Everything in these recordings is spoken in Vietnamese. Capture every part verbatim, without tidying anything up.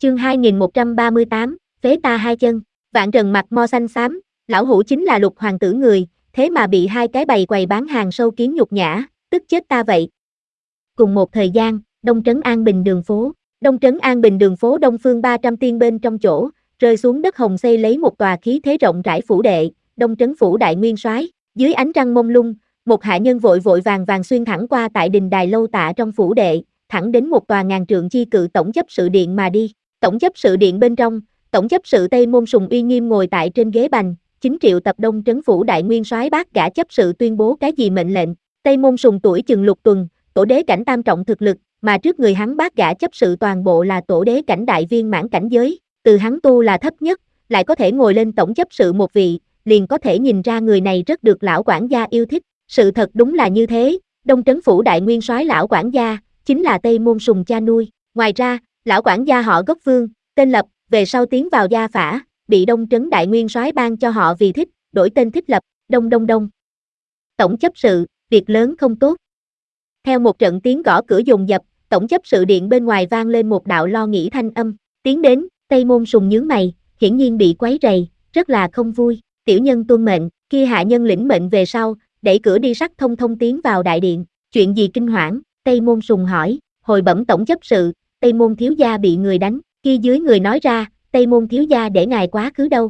Chương hai nghìn một trăm ba mươi tám, phế ta hai chân. Vạn Trần mặt mo xanh xám, lão hủ chính là Lục hoàng tử người, thế mà bị hai cái bầy quầy bán hàng sâu kiến nhục nhã, tức chết ta vậy. Cùng một thời gian, Đông Trấn An Bình đường phố, Đông Trấn An Bình đường phố Đông Phương ba trăm tiên bên trong chỗ, rơi xuống đất hồng xây lấy một tòa khí thế rộng rãi phủ đệ, Đông Trấn phủ đại nguyên soái. Dưới ánh trăng mông lung, một hạ nhân vội vội vàng vàng xuyên thẳng qua tại đình đài lâu tạ trong phủ đệ, thẳng đến một tòa ngàn trượng chi cự tổng chấp sự điện mà đi. Tổng chấp sự điện bên trong, tổng chấp sự Tây Môn Sùng uy nghiêm ngồi tại trên ghế bành, chính triệu tập Đông Trấn phủ đại nguyên soái bác gã chấp sự tuyên bố cái gì mệnh lệnh. Tây Môn Sùng tuổi chừng lục tuần, tổ đế cảnh tam trọng thực lực, mà trước người hắn bác gã chấp sự toàn bộ là tổ đế cảnh đại viên mãn cảnh giới, từ hắn tu là thấp nhất, lại có thể ngồi lên tổng chấp sự một vị, liền có thể nhìn ra người này rất được lão quản gia yêu thích. Sự thật đúng là như thế, Đông Trấn phủ đại nguyên soái lão quản gia chính là Tây Môn Sùng cha nuôi. Ngoài ra, lão quản gia họ Gốc Vương, tên Lập, về sau tiến vào gia phả, bị Đông Trấn đại nguyên soái ban cho họ vì thích, đổi tên thích Lập. Đông đông đông. Tổng chấp sự, việc lớn không tốt. Theo một trận tiếng gõ cửa dồn dập, tổng chấp sự điện bên ngoài vang lên một đạo lo nghĩ thanh âm, tiến đến. Tây Môn Sùng nhướng mày, hiển nhiên bị quấy rầy, rất là không vui. Tiểu nhân tuân mệnh. Kia hạ nhân lĩnh mệnh về sau, đẩy cửa đi sắc thông thông tiến vào đại điện. Chuyện gì kinh hoảng? Tây Môn Sùng hỏi. Hồi bẩm tổng chấp sự, Tây Môn thiếu gia bị người đánh. Kia dưới người nói ra, Tây Môn thiếu gia để ngài quá khứ đâu?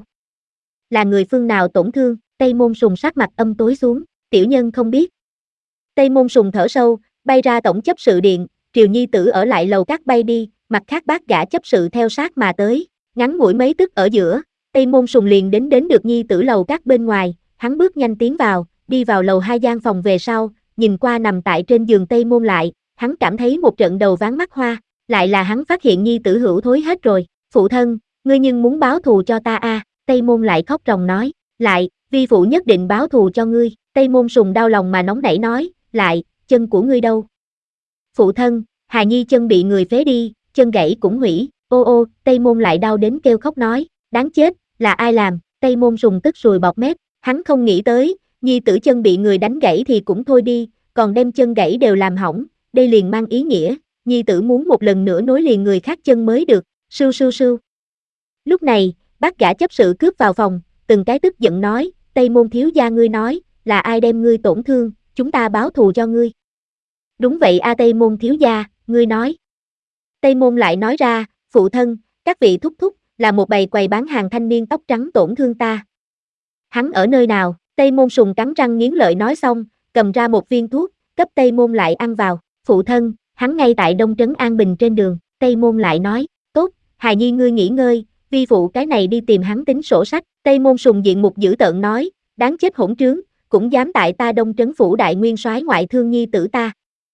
Là người phương nào tổn thương? Tây Môn Sùng sắc mặt âm tối xuống, tiểu nhân không biết. Tây Môn Sùng thở sâu, bay ra tổng chấp sự điện, Triều nhi tử ở lại lầu các bay đi, mặt khác bác gã chấp sự theo sát mà tới. Ngắn ngủi mấy tức ở giữa, Tây Môn Sùng liền đến đến được nhi tử lầu các bên ngoài, hắn bước nhanh tiến vào, đi vào lầu hai gian phòng về sau, nhìn qua nằm tại trên giường Tây Môn lại, hắn cảm thấy một trận đầu váng mắt hoa, lại là hắn phát hiện nhi tử hữu thối hết rồi. Phụ thân, ngươi nhưng muốn báo thù cho ta a? À? Tây Môn lại khóc ròng nói. Lại, vi phụ nhất định báo thù cho ngươi. Tây Môn Sùng đau lòng mà nóng nảy nói. Lại, chân của ngươi đâu? Phụ thân, Hà Nhi chân bị người phế đi, chân gãy cũng hủy. Ô ô, Tây Môn lại đau đến kêu khóc nói. Đáng chết, là ai làm? Tây Môn Sùng tức sùi bọt mép, hắn không nghĩ tới, nhi tử chân bị người đánh gãy thì cũng thôi đi, còn đem chân gãy đều làm hỏng, đây liền mang ý nghĩa, nhi tử muốn một lần nữa nối liền người khác chân mới được. Sưu sưu sưu. Lúc này, bác gã chấp sự cướp vào phòng, từng cái tức giận nói, Tây Môn thiếu gia ngươi nói, là ai đem ngươi tổn thương, chúng ta báo thù cho ngươi. Đúng vậy a Tây Môn thiếu gia, ngươi nói. Tây Môn lại nói ra, phụ thân, các vị thúc thúc, là một bầy quầy bán hàng thanh niên tóc trắng tổn thương ta. Hắn ở nơi nào? Tây Môn Sùng cắn răng nghiến lợi nói xong, cầm ra một viên thuốc, cấp Tây Môn lại ăn vào. Phụ thân, hắn ngay tại Đông Trấn An Bình trên đường. Tây Môn lại nói, tốt, Hà Nhi ngươi nghỉ ngơi, vi phụ cái này đi tìm hắn tính sổ sách. Tây Môn Sùng diện mục dữ tợn nói, đáng chết hỗn trướng, cũng dám tại ta Đông Trấn phủ đại nguyên soái ngoại thương nhi tử ta.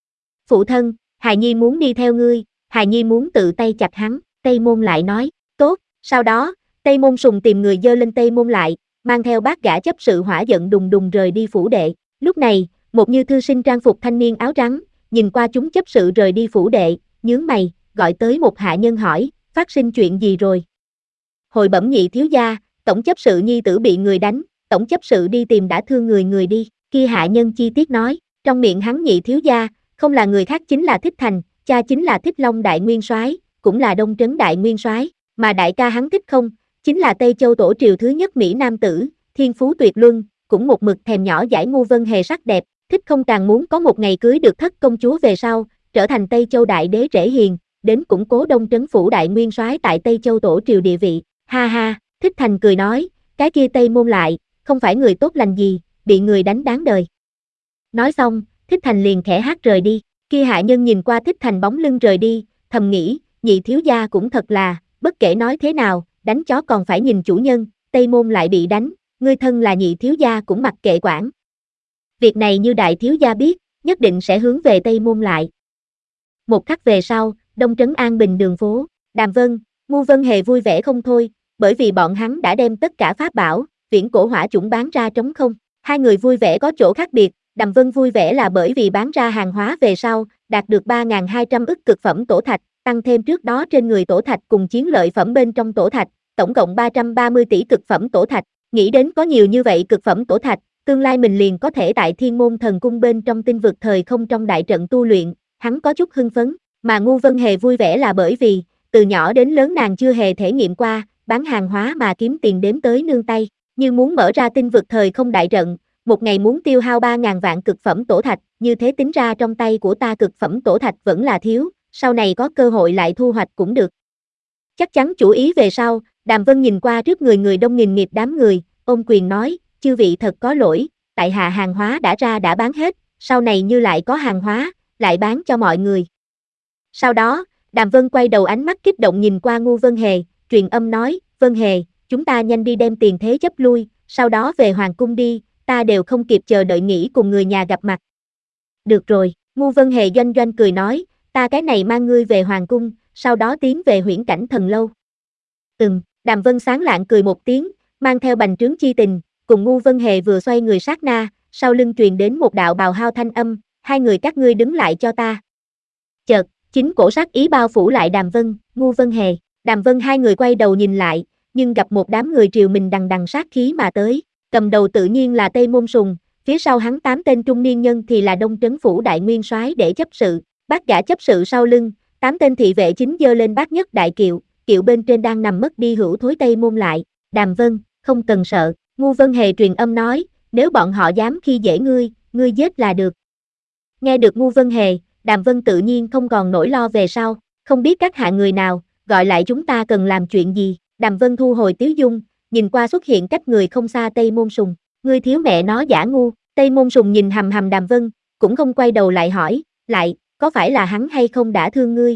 Phụ thân, Hà Nhi muốn đi theo ngươi, Hà Nhi muốn tự tay chặt hắn. Tây Môn lại nói, tốt. Sau đó, Tây Môn Sùng tìm người dơ lên Tây Môn lại, mang theo bác gã chấp sự hỏa giận đùng đùng rời đi phủ đệ. Lúc này, một như thư sinh trang phục thanh niên áo trắng, nhìn qua chúng chấp sự rời đi phủ đệ, nhướng mày, gọi tới một hạ nhân hỏi, phát sinh chuyện gì rồi? Hồi bẩm nhị thiếu gia, tổng chấp sự nhi tử bị người đánh, tổng chấp sự đi tìm đã thương người người đi. Kia hạ nhân chi tiết nói, trong miệng hắn nhị thiếu gia, không là người khác chính là Thích Thành, cha chính là Thích Long đại nguyên soái, cũng là Đông Trấn đại nguyên soái. Mà đại ca hắn Thích Không, chính là Tây Châu tổ triều thứ nhất Mỹ Nam tử, thiên phú tuyệt luân, cũng một mực thèm nhỏ giải ngu vân hề sắc đẹp. Thích Không càng muốn có một ngày cưới được thất công chúa về sau, trở thành Tây Châu đại đế rễ hiền, đến củng cố Đông Trấn phủ đại nguyên soái tại Tây Châu tổ triều địa vị. Ha ha, Thích Thành cười nói, cái kia Tây Môn lại, không phải người tốt lành gì, bị người đánh đáng đời. Nói xong, Thích Thành liền khẽ hát rời đi. Kia hạ nhân nhìn qua Thích Thành bóng lưng rời đi, thầm nghĩ, nhị thiếu gia cũng thật là, bất kể nói thế nào, đánh chó còn phải nhìn chủ nhân. Tây Môn lại bị đánh, ngươi thân là nhị thiếu gia cũng mặc kệ quản. Việc này như đại thiếu gia biết, nhất định sẽ hướng về Tây Môn lại. Một khắc về sau, Đông Trấn An Bình đường phố, Đàm Vân, Ngu Vân Hề vui vẻ không thôi, bởi vì bọn hắn đã đem tất cả pháp bảo, viễn cổ hỏa chủng bán ra trống không. Hai người vui vẻ có chỗ khác biệt, Đàm Vân vui vẻ là bởi vì bán ra hàng hóa về sau, đạt được ba nghìn hai trăm ức cực phẩm tổ thạch, tăng thêm trước đó trên người tổ thạch cùng chiến lợi phẩm bên trong tổ thạch, tổng cộng ba trăm ba mươi tỷ cực phẩm tổ thạch. Nghĩ đến có nhiều như vậy cực phẩm tổ thạch, tương lai mình liền có thể tại Thiên Môn Thần Cung bên trong tinh vực thời không trong đại trận tu luyện, hắn có chút hưng phấn, mà Ngu Vân Hề vui vẻ là bởi vì, từ nhỏ đến lớn nàng chưa hề thể nghiệm qua, bán hàng hóa mà kiếm tiền đếm tới nương tay, như muốn mở ra tinh vực thời không đại trận, một ngày muốn tiêu hao ba ngàn vạn cực phẩm tổ thạch, như thế tính ra trong tay của ta cực phẩm tổ thạch vẫn là thiếu, sau này có cơ hội lại thu hoạch cũng được. Chắc chắn chủ ý về sau, Đàm Vân nhìn qua trước người người đông nghìn nghịt đám người, ôm quyền nói, chư vị thật có lỗi, tại hạ hàng hóa đã ra đã bán hết, sau này như lại có hàng hóa, lại bán cho mọi người. Sau đó, Đàm Vân quay đầu ánh mắt kích động nhìn qua Ngưu Vân Hề, truyền âm nói, Vân Hề, chúng ta nhanh đi đem tiền thế chấp lui, sau đó về hoàng cung đi, ta đều không kịp chờ đợi nghỉ cùng người nhà gặp mặt. Được rồi, Ngưu Vân Hề doanh doanh cười nói, ta cái này mang ngươi về hoàng cung, sau đó tiến về huyễn cảnh thần lâu. Ừm, Đàm Vân sáng lạng cười một tiếng, mang theo bành trướng chi tình, cùng Ngưu Vân Hề vừa xoay người sát na, sau lưng truyền đến một đạo bào hao thanh âm, hai người các ngươi đứng lại cho ta. Chợt, chính cổ sát ý bao phủ lại Đàm Vân, Ngưu Vân Hề, Đàm Vân hai người quay đầu nhìn lại, nhưng gặp một đám người triều mình đằng đằng sát khí mà tới, cầm đầu tự nhiên là Tây Môn Sùng, phía sau hắn tám tên trung niên nhân thì là Đông Trấn phủ đại nguyên soái để chấp sự, bát gã chấp sự sau lưng, tám tên thị vệ chính giơ lên bát nhất đại kiệu, kiệu bên trên đang nằm mất đi hữu thối Tây Môn lại, Đàm Vân, không cần sợ, Ngưu Vân Hề truyền âm nói, nếu bọn họ dám khi dễ ngươi, ngươi giết là được. Nghe được Ngưu Vân Hề, Đàm Vân tự nhiên không còn nỗi lo về sau, không biết các hạ người nào, gọi lại chúng ta cần làm chuyện gì, Đàm Vân thu hồi tiếu dung, nhìn qua xuất hiện cách người không xa Tây Môn Sùng, ngươi thiếu mẹ nó giả ngu, Tây Môn Sùng nhìn hầm hầm Đàm Vân, cũng không quay đầu lại hỏi, lại, có phải là hắn hay không đã thương ngươi?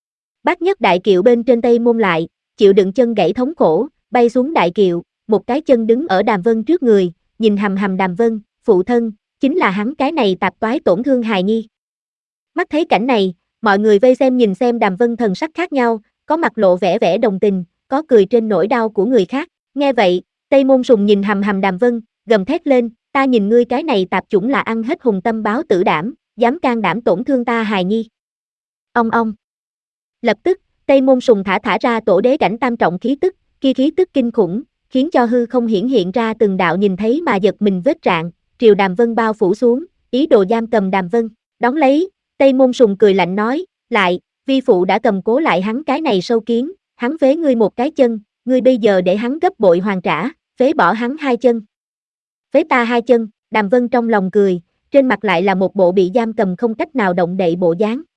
Bát nhất đại kiệu bên trên Tây Môn lại, chịu đựng chân gãy thống khổ, bay xuống đại kiệu, một cái chân đứng ở Đàm Vân trước người, nhìn hầm hầm Đàm Vân, phụ thân, chính là hắn cái này tạp toái tổn thương hài nhi. Mắt thấy cảnh này, mọi người vây xem nhìn xem Đàm Vân thần sắc khác nhau, có mặt lộ vẻ vẻ đồng tình, có cười trên nỗi đau của người khác. Nghe vậy, Tây Môn Sùng nhìn hầm hầm Đàm Vân, gầm thét lên, ta nhìn ngươi cái này tạp chủng là ăn hết hùng tâm báo tử đảm, dám can đảm tổn thương ta hài nhi. Ông ông. Lập tức, Tây Môn Sùng thả thả ra tổ đế cảnh tam trọng khí tức, kia khí tức kinh khủng, khiến cho hư không hiển hiện ra từng đạo nhìn thấy mà giật mình vết rạn, triều Đàm Vân bao phủ xuống, ý đồ giam cầm Đàm Vân. Đón lấy, Tây Môn Sùng cười lạnh nói, lại, vi phụ đã cầm cố lại hắn cái này sâu kiến, hắn phế ngươi một cái chân, ngươi bây giờ để hắn gấp bội hoàn trả, phế bỏ hắn hai chân. Phế ta hai chân, Đàm Vân trong lòng cười, trên mặt lại là một bộ bị giam cầm không cách nào động đậy bộ dáng.